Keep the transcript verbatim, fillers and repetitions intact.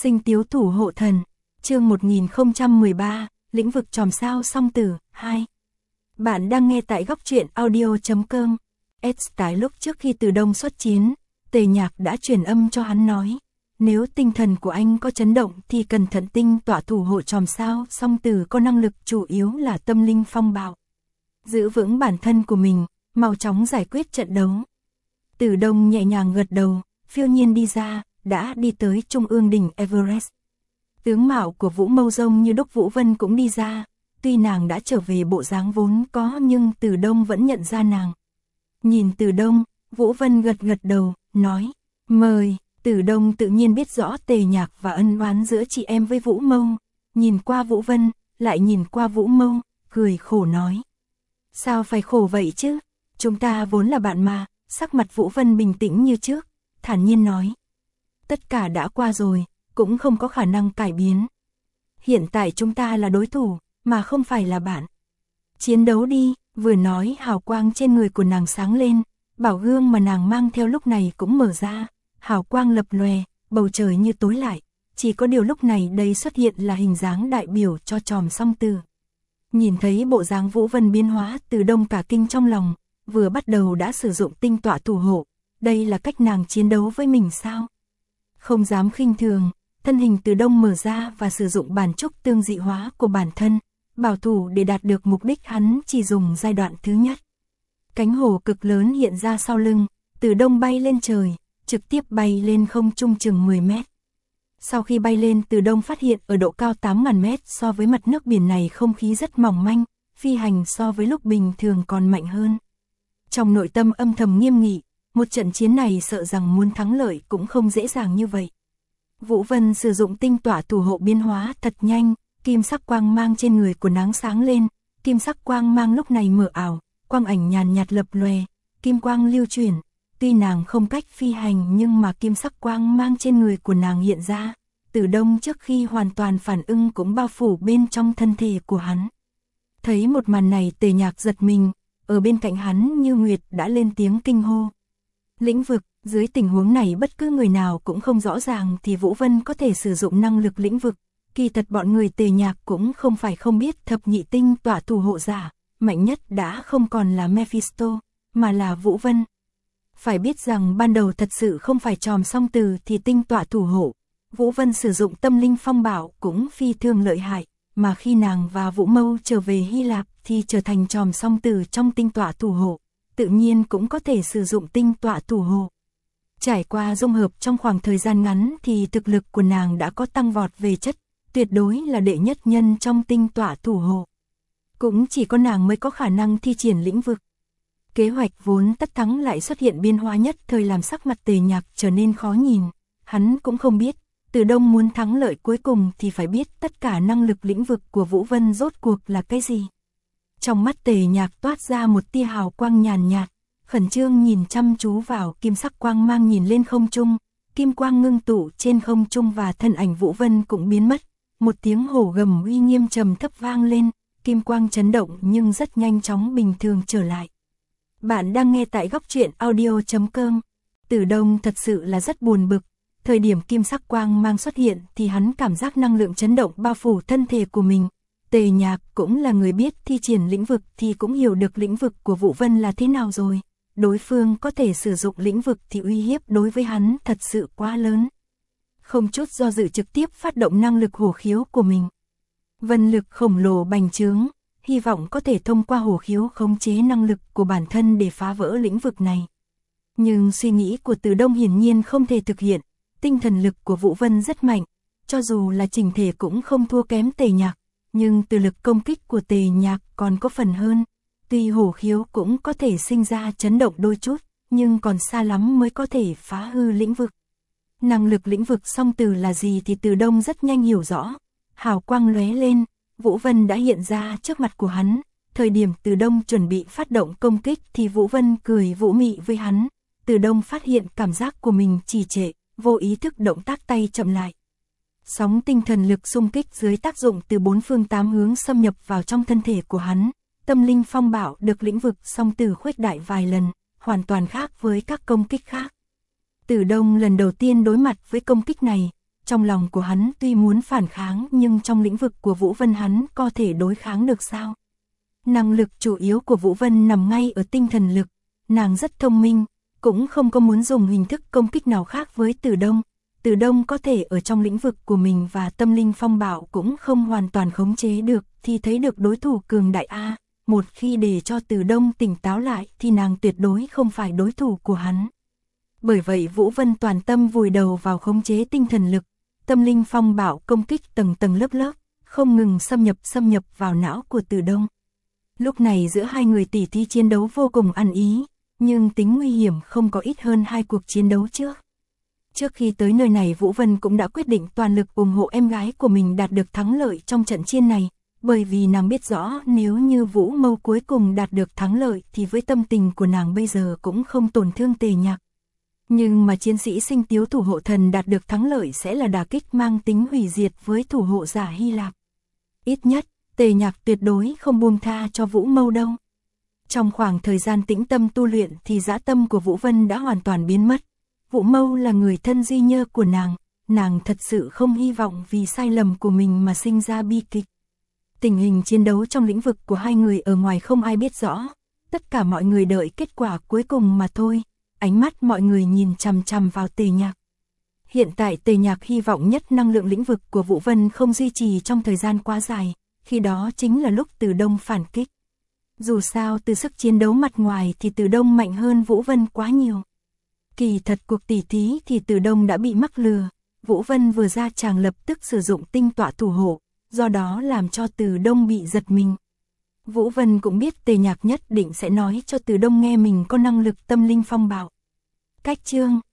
Sinh Tiếu Thủ Hộ Thần, chương một nghìn không trăm mười ba, lĩnh vực chòm sao song tử, hai. Bạn đang nghe tại góc truyện audio chấm com. Tại lúc trước khi Từ Đông xuất chiến, Tề Nhạc đã truyền âm cho hắn nói, nếu tinh thần của anh có chấn động thì cẩn thận tinh tọa thủ hộ chòm sao song tử có năng lực chủ yếu là tâm linh phong bạo. Giữ vững bản thân của mình, mau chóng giải quyết trận đấu. Từ Đông nhẹ nhàng gật đầu, phiêu nhiên đi ra, đã đi tới trung ương đỉnh Everest. Tướng mạo của Vũ Mâu Rông như đúc Vũ Vân cũng đi ra, tuy nàng đã trở về bộ dáng vốn có nhưng Từ Đông vẫn nhận ra nàng. Nhìn Từ Đông, Vũ Vân gật gật đầu, nói, mời. Từ Đông tự nhiên biết rõ Tề Nhạc và ân oán giữa chị em với Vũ Mâu, nhìn qua Vũ Vân, lại nhìn qua Vũ Mâu, cười khổ nói. Sao phải khổ vậy chứ, chúng ta vốn là bạn mà. Sắc mặt Vũ Vân bình tĩnh như trước, thản nhiên nói. Tất cả đã qua rồi, cũng không có khả năng cải biến. Hiện tại chúng ta là đối thủ, mà không phải là bạn. Chiến đấu đi, vừa nói hào quang trên người của nàng sáng lên, bảo gương mà nàng mang theo lúc này cũng mở ra, hào quang lập lòe, bầu trời như tối lại, chỉ có điều lúc này đây xuất hiện là hình dáng đại biểu cho chòm song tử. Nhìn thấy bộ dáng Vũ Vân biến hóa, Từ Đông cả kinh trong lòng, vừa bắt đầu đã sử dụng tinh tọa thủ hộ, đây là cách nàng chiến đấu với mình sao? Không dám khinh thường, thân hình Từ Đông mở ra và sử dụng bản trúc tương dị hóa của bản thân, bảo thủ để đạt được mục đích hắn chỉ dùng giai đoạn thứ nhất. Cánh hổ cực lớn hiện ra sau lưng, Từ Đông bay lên trời, trực tiếp bay lên không trung chừng mười mét. Sau khi bay lên, Từ Đông phát hiện ở độ cao tám nghìn mét so với mặt nước biển này không khí rất mỏng manh, phi hành so với lúc bình thường còn mạnh hơn. Trong nội tâm âm thầm nghiêm nghị, một trận chiến này sợ rằng muốn thắng lợi cũng không dễ dàng như vậy. Vũ Vân sử dụng tinh tọa thủ hộ biến hóa thật nhanh, kim sắc quang mang trên người của nàng sáng lên, kim sắc quang mang lúc này mở ảo, quang ảnh nhàn nhạt lập lòe, kim quang lưu chuyển, tuy nàng không cách phi hành nhưng mà kim sắc quang mang trên người của nàng hiện ra, Từ Đông trước khi hoàn toàn phản ứng cũng bao phủ bên trong thân thể của hắn. Thấy một màn này, Tề Nhạc giật mình. Ở bên cạnh hắn Như Nguyệt đã lên tiếng kinh hô. Lĩnh vực, dưới tình huống này bất cứ người nào cũng không rõ ràng thì Vũ Vân có thể sử dụng năng lực lĩnh vực. Kỳ thật bọn người Tề Nhạc cũng không phải không biết thập nhị tinh tọa thủ hộ giả, mạnh nhất đã không còn là Mephisto, mà là Vũ Vân. Phải biết rằng ban đầu thật sự không phải chòm song từ thì tinh tọa thủ hộ. Vũ Vân sử dụng tâm linh phong bảo cũng phi thường lợi hại. Mà khi nàng và Vũ Mâu trở về Hy Lạp thì trở thành chòm song tử trong tinh tọa thủ hộ, tự nhiên cũng có thể sử dụng tinh tọa thủ hộ. Trải qua dung hợp trong khoảng thời gian ngắn thì thực lực của nàng đã có tăng vọt về chất, tuyệt đối là đệ nhất nhân trong tinh tọa thủ hộ. Cũng chỉ có nàng mới có khả năng thi triển lĩnh vực. Kế hoạch vốn tất thắng lại xuất hiện biến hóa nhất thời làm sắc mặt Tề Nhạc trở nên khó nhìn, hắn cũng không biết. Từ Đông muốn thắng lợi cuối cùng thì phải biết tất cả năng lực lĩnh vực của Vũ Vân rốt cuộc là cái gì. Trong mắt Tề Nhạc toát ra một tia hào quang nhàn nhạt, khẩn trương nhìn chăm chú vào kim sắc quang mang nhìn lên không trung, kim quang ngưng tụ trên không trung và thân ảnh Vũ Vân cũng biến mất. Một tiếng hổ gầm uy nghiêm trầm thấp vang lên, kim quang chấn động nhưng rất nhanh chóng bình thường trở lại. Bạn đang nghe tại góc truyện audio chấm com. Từ Đông thật sự là rất buồn bực. Thời điểm kim sắc quang mang xuất hiện thì hắn cảm giác năng lượng chấn động bao phủ thân thể của mình. Tề Nhạc cũng là người biết thi triển lĩnh vực thì cũng hiểu được lĩnh vực của Vũ Vân là thế nào rồi. Đối phương có thể sử dụng lĩnh vực thì uy hiếp đối với hắn thật sự quá lớn. Không chút do dự trực tiếp phát động năng lực hổ khiếu của mình. Vân lực khổng lồ bành trướng, hy vọng có thể thông qua hổ khiếu khống chế năng lực của bản thân để phá vỡ lĩnh vực này. Nhưng suy nghĩ của Từ Đông hiển nhiên không thể thực hiện. Tinh thần lực của Vũ Vân rất mạnh, cho dù là chỉnh thể cũng không thua kém Tề Nhạc, nhưng từ lực công kích của Tề Nhạc còn có phần hơn. Tuy hổ khiếu cũng có thể sinh ra chấn động đôi chút, nhưng còn xa lắm mới có thể phá hư lĩnh vực. Năng lực lĩnh vực song từ là gì thì Từ Đông rất nhanh hiểu rõ. Hào quang lóe lên, Vũ Vân đã hiện ra trước mặt của hắn. Thời điểm Từ Đông chuẩn bị phát động công kích thì Vũ Vân cười vũ mị với hắn. Từ Đông phát hiện cảm giác của mình trì trệ. Vô ý thức động tác tay chậm lại. Sóng tinh thần lực xung kích dưới tác dụng từ bốn phương tám hướng xâm nhập vào trong thân thể của hắn. Tâm linh phong bạo được lĩnh vực song tử khuếch đại vài lần, hoàn toàn khác với các công kích khác. Từ Đông lần đầu tiên đối mặt với công kích này, Trong lòng của hắn tuy muốn phản kháng nhưng trong lĩnh vực của Vũ Vân hắn có thể đối kháng được sao? Năng lực chủ yếu của Vũ Vân nằm ngay ở tinh thần lực, nàng rất thông minh, cũng không có muốn dùng hình thức công kích nào khác với Từ Đông. Từ Đông có thể ở trong lĩnh vực của mình và tâm linh phong bạo cũng không hoàn toàn khống chế được, thì thấy được đối thủ cường đại A. Một khi để cho Từ Đông tỉnh táo lại thì nàng tuyệt đối không phải đối thủ của hắn. Bởi vậy Vũ Vân toàn tâm vùi đầu vào khống chế tinh thần lực, tâm linh phong bạo công kích tầng tầng lớp lớp, không ngừng xâm nhập xâm nhập vào não của Từ Đông. Lúc này giữa hai người tỉ thí chiến đấu vô cùng ăn ý, nhưng tính nguy hiểm không có ít hơn hai cuộc chiến đấu trước. Trước khi tới nơi này Vũ Vân cũng đã quyết định toàn lực ủng hộ em gái của mình đạt được thắng lợi trong trận chiến này, bởi vì nàng biết rõ nếu như Vũ Mâu cuối cùng đạt được thắng lợi thì với tâm tình của nàng bây giờ cũng không tổn thương Tề Nhạc. Nhưng mà chiến sĩ sinh tiếu thủ hộ thần đạt được thắng lợi sẽ là đả kích mang tính hủy diệt với thủ hộ giả Hy Lạp. Ít nhất, Tề Nhạc tuyệt đối không buông tha cho Vũ Mâu đâu. Trong khoảng thời gian tĩnh tâm tu luyện thì dã tâm của Vũ Vân đã hoàn toàn biến mất. Vũ Mâu là người thân duy nhơ của nàng, nàng thật sự không hy vọng vì sai lầm của mình mà sinh ra bi kịch. Tình hình chiến đấu trong lĩnh vực của hai người ở ngoài không ai biết rõ, tất cả mọi người đợi kết quả cuối cùng mà thôi, ánh mắt mọi người nhìn chằm chằm vào Tề Nhạc. Hiện tại Tề Nhạc hy vọng nhất năng lượng lĩnh vực của Vũ Vân không duy trì trong thời gian quá dài, khi đó chính là lúc Từ Đông phản kích. Dù sao từ sức chiến đấu mặt ngoài thì Từ Đông mạnh hơn Vũ Vân quá nhiều. Kỳ thật cuộc tỉ thí thì Từ Đông đã bị mắc lừa, Vũ Vân vừa ra chàng lập tức sử dụng tinh tọa thủ hộ, do đó làm cho Từ Đông bị giật mình. Vũ Vân cũng biết Tề Nhạc nhất định sẽ nói cho Từ Đông nghe mình có năng lực tâm linh phong bạo. Cách chương